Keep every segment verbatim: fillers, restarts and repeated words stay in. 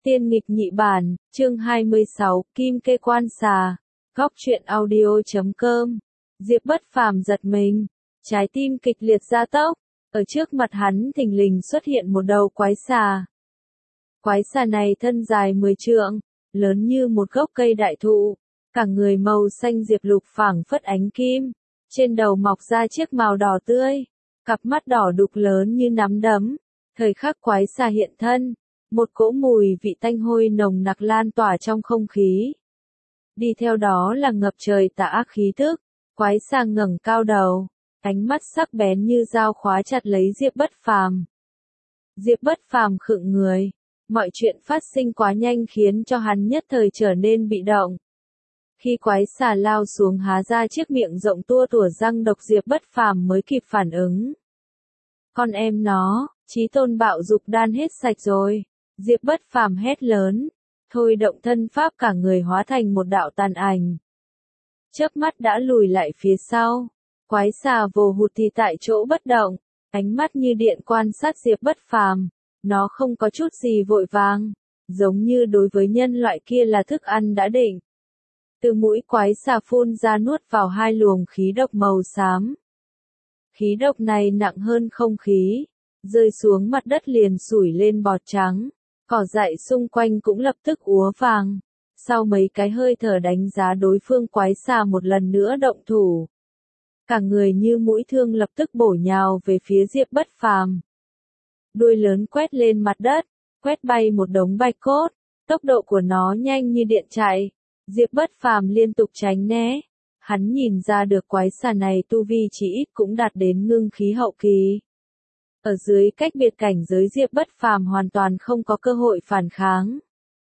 Tiên nghịch nhị bản, chương hai mươi sáu, Kim Kê Quan Xà, góc truyện audio chấm com. Diệp Bất Phàm giật mình, trái tim kịch liệt gia tốc, ở trước mặt hắn thình lình xuất hiện một đầu quái xà. Quái xà này thân dài mười trượng, lớn như một gốc cây đại thụ, cả người màu xanh diệp lục phảng phất ánh kim, trên đầu mọc ra chiếc mào đỏ tươi, cặp mắt đỏ đục lớn như nắm đấm. Thời khắc quái xà hiện thân, một cỗ mùi vị tanh hôi nồng nặc lan tỏa trong không khí. Đi theo đó là ngập trời tà ác khí tức, quái xà ngẩng cao đầu, ánh mắt sắc bén như dao khóa chặt lấy Diệp Bất Phàm. Diệp Bất Phàm khựng người, mọi chuyện phát sinh quá nhanh khiến cho hắn nhất thời trở nên bị động. Khi quái xà lao xuống há ra chiếc miệng rộng tua tủa răng độc, Diệp Bất Phàm mới kịp phản ứng. Con em nó, chí tôn bạo dục đan hết sạch rồi. Diệp Bất Phàm hét lớn, thôi động thân pháp cả người hóa thành một đạo tàn ảnh. Chớp mắt đã lùi lại phía sau, quái xà vồ hụt thì tại chỗ bất động, ánh mắt như điện quan sát Diệp Bất Phàm, nó không có chút gì vội vàng, giống như đối với nhân loại kia là thức ăn đã định. Từ mũi quái xà phun ra nuốt vào hai luồng khí độc màu xám. Khí độc này nặng hơn không khí, rơi xuống mặt đất liền sủi lên bọt trắng. Cỏ dại xung quanh cũng lập tức úa vàng. Sau mấy cái hơi thở đánh giá đối phương, quái xà một lần nữa động thủ. Cả người như mũi thương lập tức bổ nhào về phía Diệp Bất Phàm. Đuôi lớn quét lên mặt đất, quét bay một đống bạch cốt, tốc độ của nó nhanh như điện chạy. Diệp Bất Phàm liên tục tránh né. Hắn nhìn ra được quái xà này tu vi chỉ ít cũng đạt đến ngưng khí hậu kỳ. Ở dưới cách biệt cảnh giới, Diệp Bất Phàm hoàn toàn không có cơ hội phản kháng.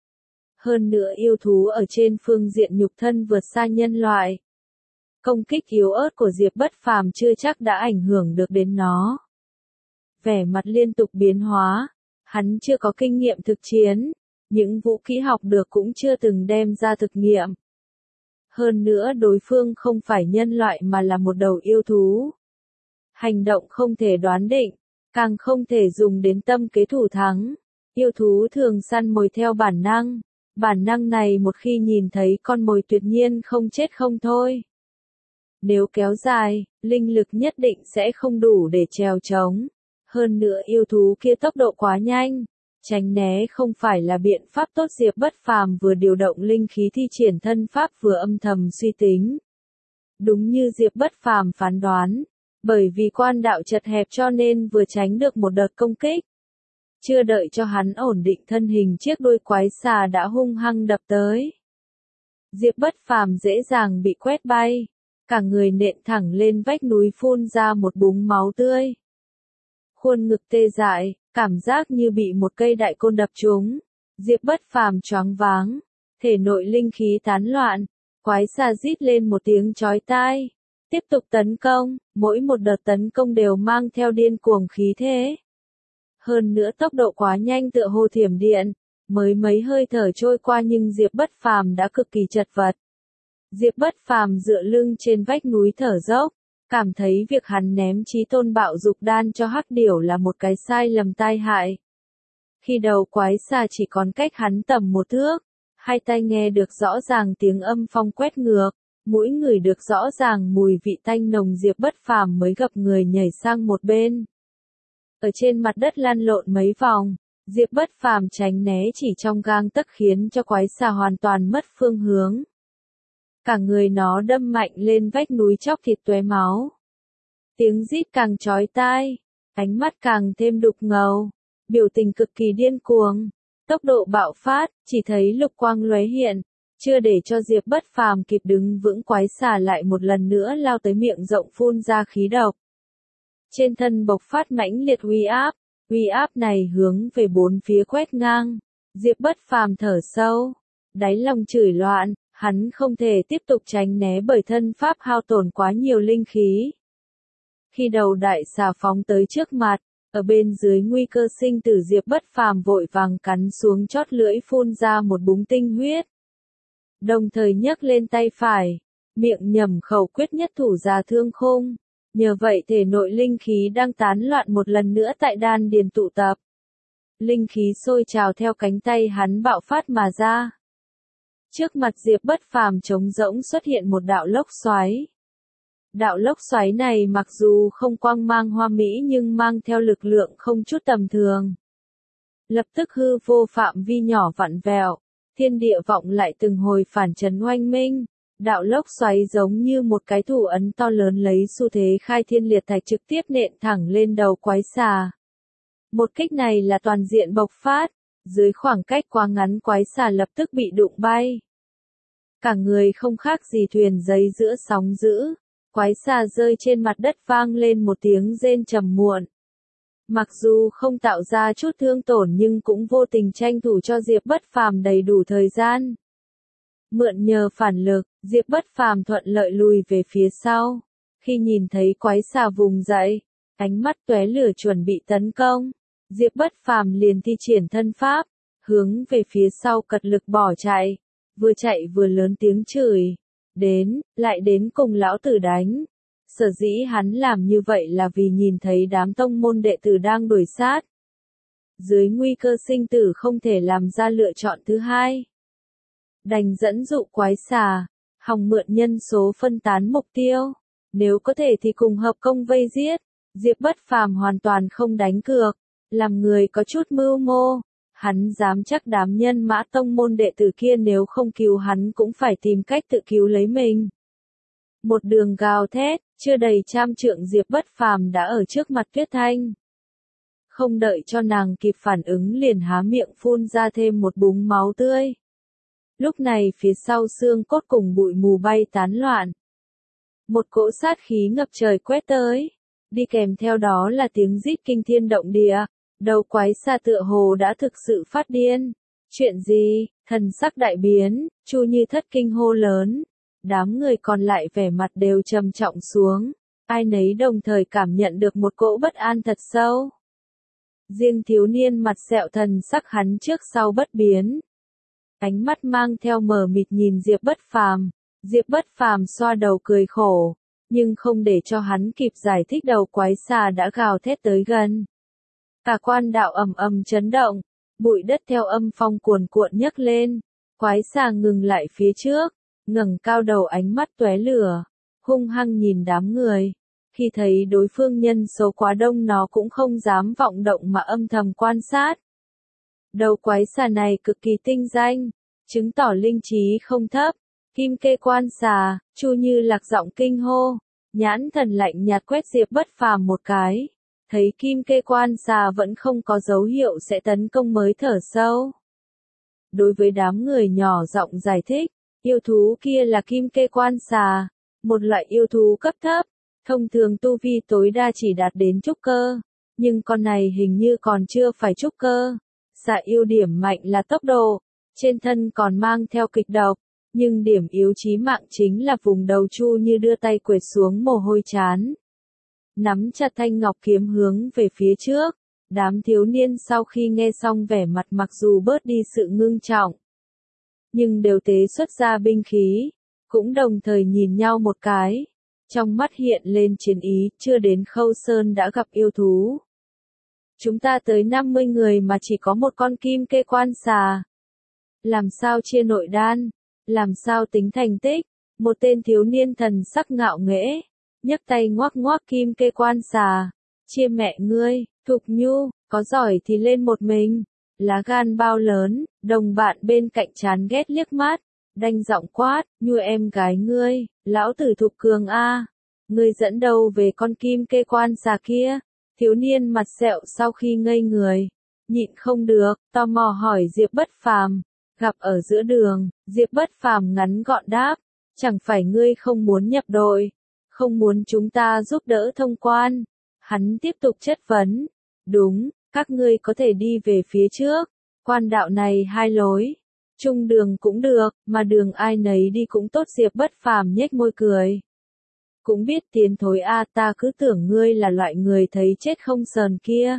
Hơn nữa yêu thú ở trên phương diện nhục thân vượt xa nhân loại. Công kích yếu ớt của Diệp Bất Phàm chưa chắc đã ảnh hưởng được đến nó. Vẻ mặt liên tục biến hóa, hắn chưa có kinh nghiệm thực chiến, những vũ kỹ học được cũng chưa từng đem ra thực nghiệm. Hơn nữa đối phương không phải nhân loại mà là một đầu yêu thú. Hành động không thể đoán định, càng không thể dùng đến tâm kế thủ thắng. Yêu thú thường săn mồi theo bản năng, bản năng này một khi nhìn thấy con mồi tuyệt nhiên không chết không thôi. Nếu kéo dài, linh lực nhất định sẽ không đủ để trèo trống. Hơn nữa yêu thú kia tốc độ quá nhanh, tránh né không phải là biện pháp tốt. Diệp Bất Phàm vừa điều động linh khí thi triển thân pháp vừa âm thầm suy tính. Đúng như Diệp Bất Phàm phán đoán, bởi vì quan đạo chật hẹp cho nên vừa tránh được một đợt công kích. Chưa đợi cho hắn ổn định thân hình, chiếc đuôi quái xà đã hung hăng đập tới. Diệp Bất Phàm dễ dàng bị quét bay, cả người nện thẳng lên vách núi, phun ra một búng máu tươi. Khuôn ngực tê dại, cảm giác như bị một cây đại côn đập trúng. Diệp Bất Phàm choáng váng, thể nội linh khí tán loạn, quái xà rít lên một tiếng chói tai. Tiếp tục tấn công, mỗi một đợt tấn công đều mang theo điên cuồng khí thế. Hơn nữa tốc độ quá nhanh tựa hồ thiểm điện, mới mấy hơi thở trôi qua nhưng Diệp Bất Phàm đã cực kỳ chật vật. Diệp Bất Phàm dựa lưng trên vách núi thở dốc, cảm thấy việc hắn ném chí tôn bạo dục đan cho hắc điểu là một cái sai lầm tai hại. Khi đầu quái xà chỉ còn cách hắn tầm một thước, hai tai nghe được rõ ràng tiếng âm phong quét ngược. Mũi người được rõ ràng mùi vị tanh nồng, Diệp Bất Phàm mới gập người nhảy sang một bên. Ở trên mặt đất lăn lộn mấy vòng, Diệp Bất Phàm tránh né chỉ trong gang tấc khiến cho quái xà hoàn toàn mất phương hướng. Cả người nó đâm mạnh lên vách núi chóc thịt tóe máu. Tiếng rít càng chói tai, ánh mắt càng thêm đục ngầu, biểu tình cực kỳ điên cuồng, tốc độ bạo phát, chỉ thấy lục quang lóe hiện. Chưa để cho Diệp Bất Phàm kịp đứng vững, quái xà lại một lần nữa lao tới, miệng rộng phun ra khí độc. Trên thân bộc phát mãnh liệt uy áp, uy áp này hướng về bốn phía quét ngang. Diệp Bất Phàm thở sâu, đáy lòng chửi loạn, hắn không thể tiếp tục tránh né bởi thân pháp hao tổn quá nhiều linh khí. Khi đầu đại xà phóng tới trước mặt, ở bên dưới nguy cơ sinh tử, Diệp Bất Phàm vội vàng cắn xuống chót lưỡi, phun ra một búng tinh huyết. Đồng thời nhấc lên tay phải, miệng nhẩm khẩu quyết nhất thủ già thương khung. Nhờ vậy thể nội linh khí đang tán loạn một lần nữa tại đan điền tụ tập. linh khí sôi trào theo cánh tay hắn bạo phát mà ra. Trước mặt Diệp Bất Phàm trống rỗng xuất hiện một đạo lốc xoáy. Đạo lốc xoáy này mặc dù không quang mang hoa mỹ nhưng mang theo lực lượng không chút tầm thường. Lập tức hư vô phạm vi nhỏ vặn vẹo, thiên địa vọng lại từng hồi phản chấn oanh minh. Đạo lốc xoáy giống như một cái thủ ấn to lớn lấy xu thế khai thiên liệt thạch trực tiếp nện thẳng lên đầu quái xà. Một kích này là toàn diện bộc phát, dưới khoảng cách quá ngắn quái xà lập tức bị đụng bay. Cả người không khác gì thuyền giấy giữa sóng dữ, quái xà rơi trên mặt đất vang lên một tiếng rên trầm muộn. Mặc dù không tạo ra chút thương tổn nhưng cũng vô tình tranh thủ cho Diệp Bất Phàm đầy đủ thời gian. Mượn nhờ phản lực, Diệp Bất Phàm thuận lợi lùi về phía sau. Khi nhìn thấy quái xà vùng dậy, ánh mắt tóe lửa chuẩn bị tấn công, Diệp Bất Phàm liền thi triển thân pháp, hướng về phía sau cật lực bỏ chạy, vừa chạy vừa lớn tiếng chửi, đến, lại đến cùng lão tử đánh. Sở dĩ hắn làm như vậy là vì nhìn thấy đám tông môn đệ tử đang đuổi sát. Dưới nguy cơ sinh tử không thể làm ra lựa chọn thứ hai. Đành dẫn dụ quái xà, hòng mượn nhân số phân tán mục tiêu. Nếu có thể thì cùng hợp công vây giết. Diệp Bất Phàm hoàn toàn không đánh cược. Làm người có chút mưu mô. Hắn dám chắc đám nhân mã tông môn đệ tử kia nếu không cứu hắn cũng phải tìm cách tự cứu lấy mình. Một đường gào thét, chưa đầy trăm trượng Diệp Bất Phàm đã ở trước mặt Tuyết Thanh. Không đợi cho nàng kịp phản ứng liền há miệng phun ra thêm một búng máu tươi. Lúc này phía sau xương cốt cùng bụi mù bay tán loạn. Một cỗ sát khí ngập trời quét tới, đi kèm theo đó là tiếng rít kinh thiên động địa, đầu quái xà tựa hồ đã thực sự phát điên. Chuyện gì? Thần sắc đại biến, Chu Như thất kinh hô lớn. Đám người còn lại vẻ mặt đều trầm trọng xuống, ai nấy đồng thời cảm nhận được một cỗ bất an thật sâu. Riêng thiếu niên mặt sẹo thần sắc hắn trước sau bất biến. Ánh mắt mang theo mờ mịt nhìn Diệp Bất Phàm. Diệp Bất Phàm xoa đầu cười khổ, nhưng không để cho hắn kịp giải thích đầu quái xà đã gào thét tới gần. Cả quan đạo ầm ầm chấn động, bụi đất theo âm phong cuồn cuộn nhấc lên, quái xà ngừng lại phía trước, ngẩng cao đầu ánh mắt tóe lửa, hung hăng nhìn đám người. Khi thấy đối phương nhân số quá đông nó cũng không dám vọng động mà âm thầm quan sát. Đầu quái xà này cực kỳ tinh danh, chứng tỏ linh trí không thấp. Kim Kê Quan Xà, Chu Như lạc giọng kinh hô, nhãn thần lạnh nhạt quét Diệp Bất Phàm một cái, thấy Kim Kê Quan Xà vẫn không có dấu hiệu sẽ tấn công mới thở sâu. Đối với đám người nhỏ giọng giải thích, yêu thú kia là Kim Kê Quan Xà, một loại yêu thú cấp thấp, thông thường tu vi tối đa chỉ đạt đến trúc cơ, nhưng con này hình như còn chưa phải trúc cơ. Xà yêu điểm mạnh là tốc độ, trên thân còn mang theo kịch độc, nhưng điểm yếu chí mạng chính là vùng đầu. Chu Như đưa tay quệt xuống mồ hôi chán, nắm chặt thanh ngọc kiếm hướng về phía trước. Đám thiếu niên sau khi nghe xong vẻ mặt mặc dù bớt đi sự ngưng trọng, nhưng đều tế xuất ra binh khí, cũng đồng thời nhìn nhau một cái, trong mắt hiện lên chiến ý. Chưa đến Khâu Sơn đã gặp yêu thú. Chúng ta tới năm mươi người mà chỉ có một con Kim Kê Quan Xà. Làm sao chia nội đan? Làm sao tính thành tích? Một tên thiếu niên thần sắc ngạo nghễ, nhấc tay ngoắc ngoắc Kim Kê Quan Xà. Chia mẹ ngươi, Thục Nhu, có giỏi thì lên một mình. Lá gan bao lớn, đồng bạn bên cạnh chán ghét liếc mắt, đanh giọng quát, Nhu em gái ngươi, lão tử Thục Cường a, ngươi dẫn đầu về con Kim Kê Quan Xà kia. Thiếu niên mặt sẹo sau khi ngây người, nhịn không được, tò mò hỏi Diệp Bất Phàm. Gặp ở giữa đường, Diệp Bất Phàm ngắn gọn đáp, chẳng phải ngươi không muốn nhập đội, không muốn chúng ta giúp đỡ thông quan. Hắn tiếp tục chất vấn, đúng, các ngươi có thể đi về phía trước, quan đạo này hai lối, trung đường cũng được, mà đường ai nấy đi cũng tốt. Diệp Bất Phàm nhếch môi cười. Cũng biết tiến thối a, ta cứ tưởng ngươi là loại người thấy chết không sờn kia.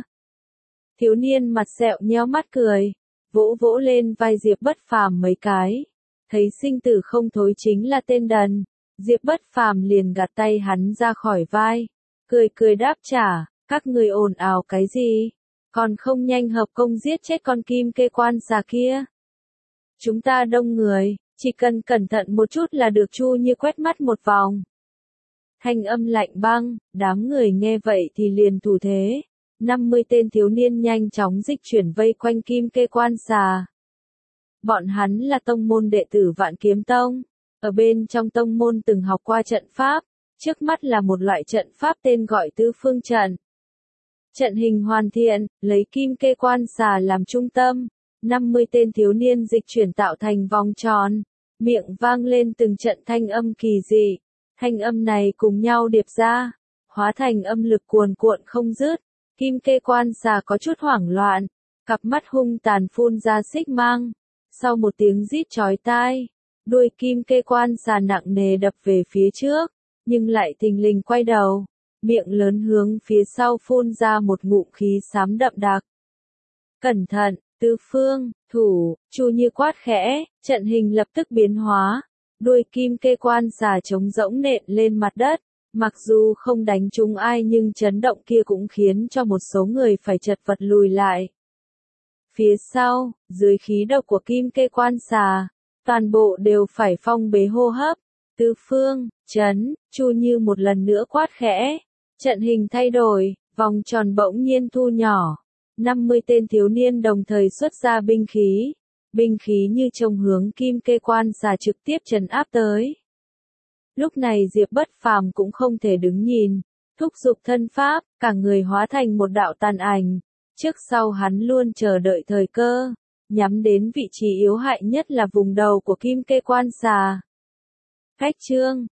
Thiếu niên mặt sẹo nheo mắt cười, vỗ vỗ lên vai Diệp Bất Phàm mấy cái, thấy sinh tử không thối chính là tên đần. Diệp Bất Phàm liền gạt tay hắn ra khỏi vai, cười cười đáp trả, các ngươi ồn ào cái gì? còn không nhanh hợp công giết chết con kim kê quan xà kia. Chúng ta đông người, chỉ cần cẩn thận một chút là được. Chu Như quét mắt một vòng. Thanh âm lạnh băng, đám người nghe vậy thì liền thủ thế. năm mươi tên thiếu niên nhanh chóng dịch chuyển vây quanh kim kê quan xà. Bọn hắn là tông môn đệ tử Vạn Kiếm Tông. Ở bên trong tông môn từng học qua trận pháp. Trước mắt là một loại trận pháp tên gọi Tứ Phương Trận. Trận hình hoàn thiện, lấy kim kê quan xà làm trung tâm. năm mươi tên thiếu niên dịch chuyển tạo thành vòng tròn. Miệng vang lên từng trận thanh âm kỳ dị. Thanh âm này cùng nhau điệp ra. Hóa thành âm lực cuồn cuộn không dứt. Kim kê quan xà có chút hoảng loạn. Cặp mắt hung tàn phun ra xích mang. Sau một tiếng rít chói tai. Đuôi kim kê quan xà nặng nề đập về phía trước. Nhưng lại thình lình quay đầu. Miệng lớn hướng phía sau phun ra một ngụm khí xám đậm đặc. Cẩn thận, tứ phương, thủ, Chu Như quát khẽ, trận hình lập tức biến hóa. Đuôi kim kê quan xà trống rỗng nện lên mặt đất. Mặc dù không đánh trúng ai nhưng chấn động kia cũng khiến cho một số người phải chật vật lùi lại. Phía sau, dưới khí độc của kim kê quan xà, toàn bộ đều phải phong bế hô hấp. Tứ phương, chấn, Chu Như một lần nữa quát khẽ. Trận hình thay đổi, vòng tròn bỗng nhiên thu nhỏ. năm mươi tên thiếu niên đồng thời xuất ra binh khí. Binh khí như trông hướng kim kê quan xà trực tiếp trấn áp tới. Lúc này Diệp Bất Phàm cũng không thể đứng nhìn. Thúc giục thân pháp, cả người hóa thành một đạo tàn ảnh. Trước sau hắn luôn chờ đợi thời cơ. Nhắm đến vị trí yếu hại nhất là vùng đầu của kim kê quan xà. Cách chương,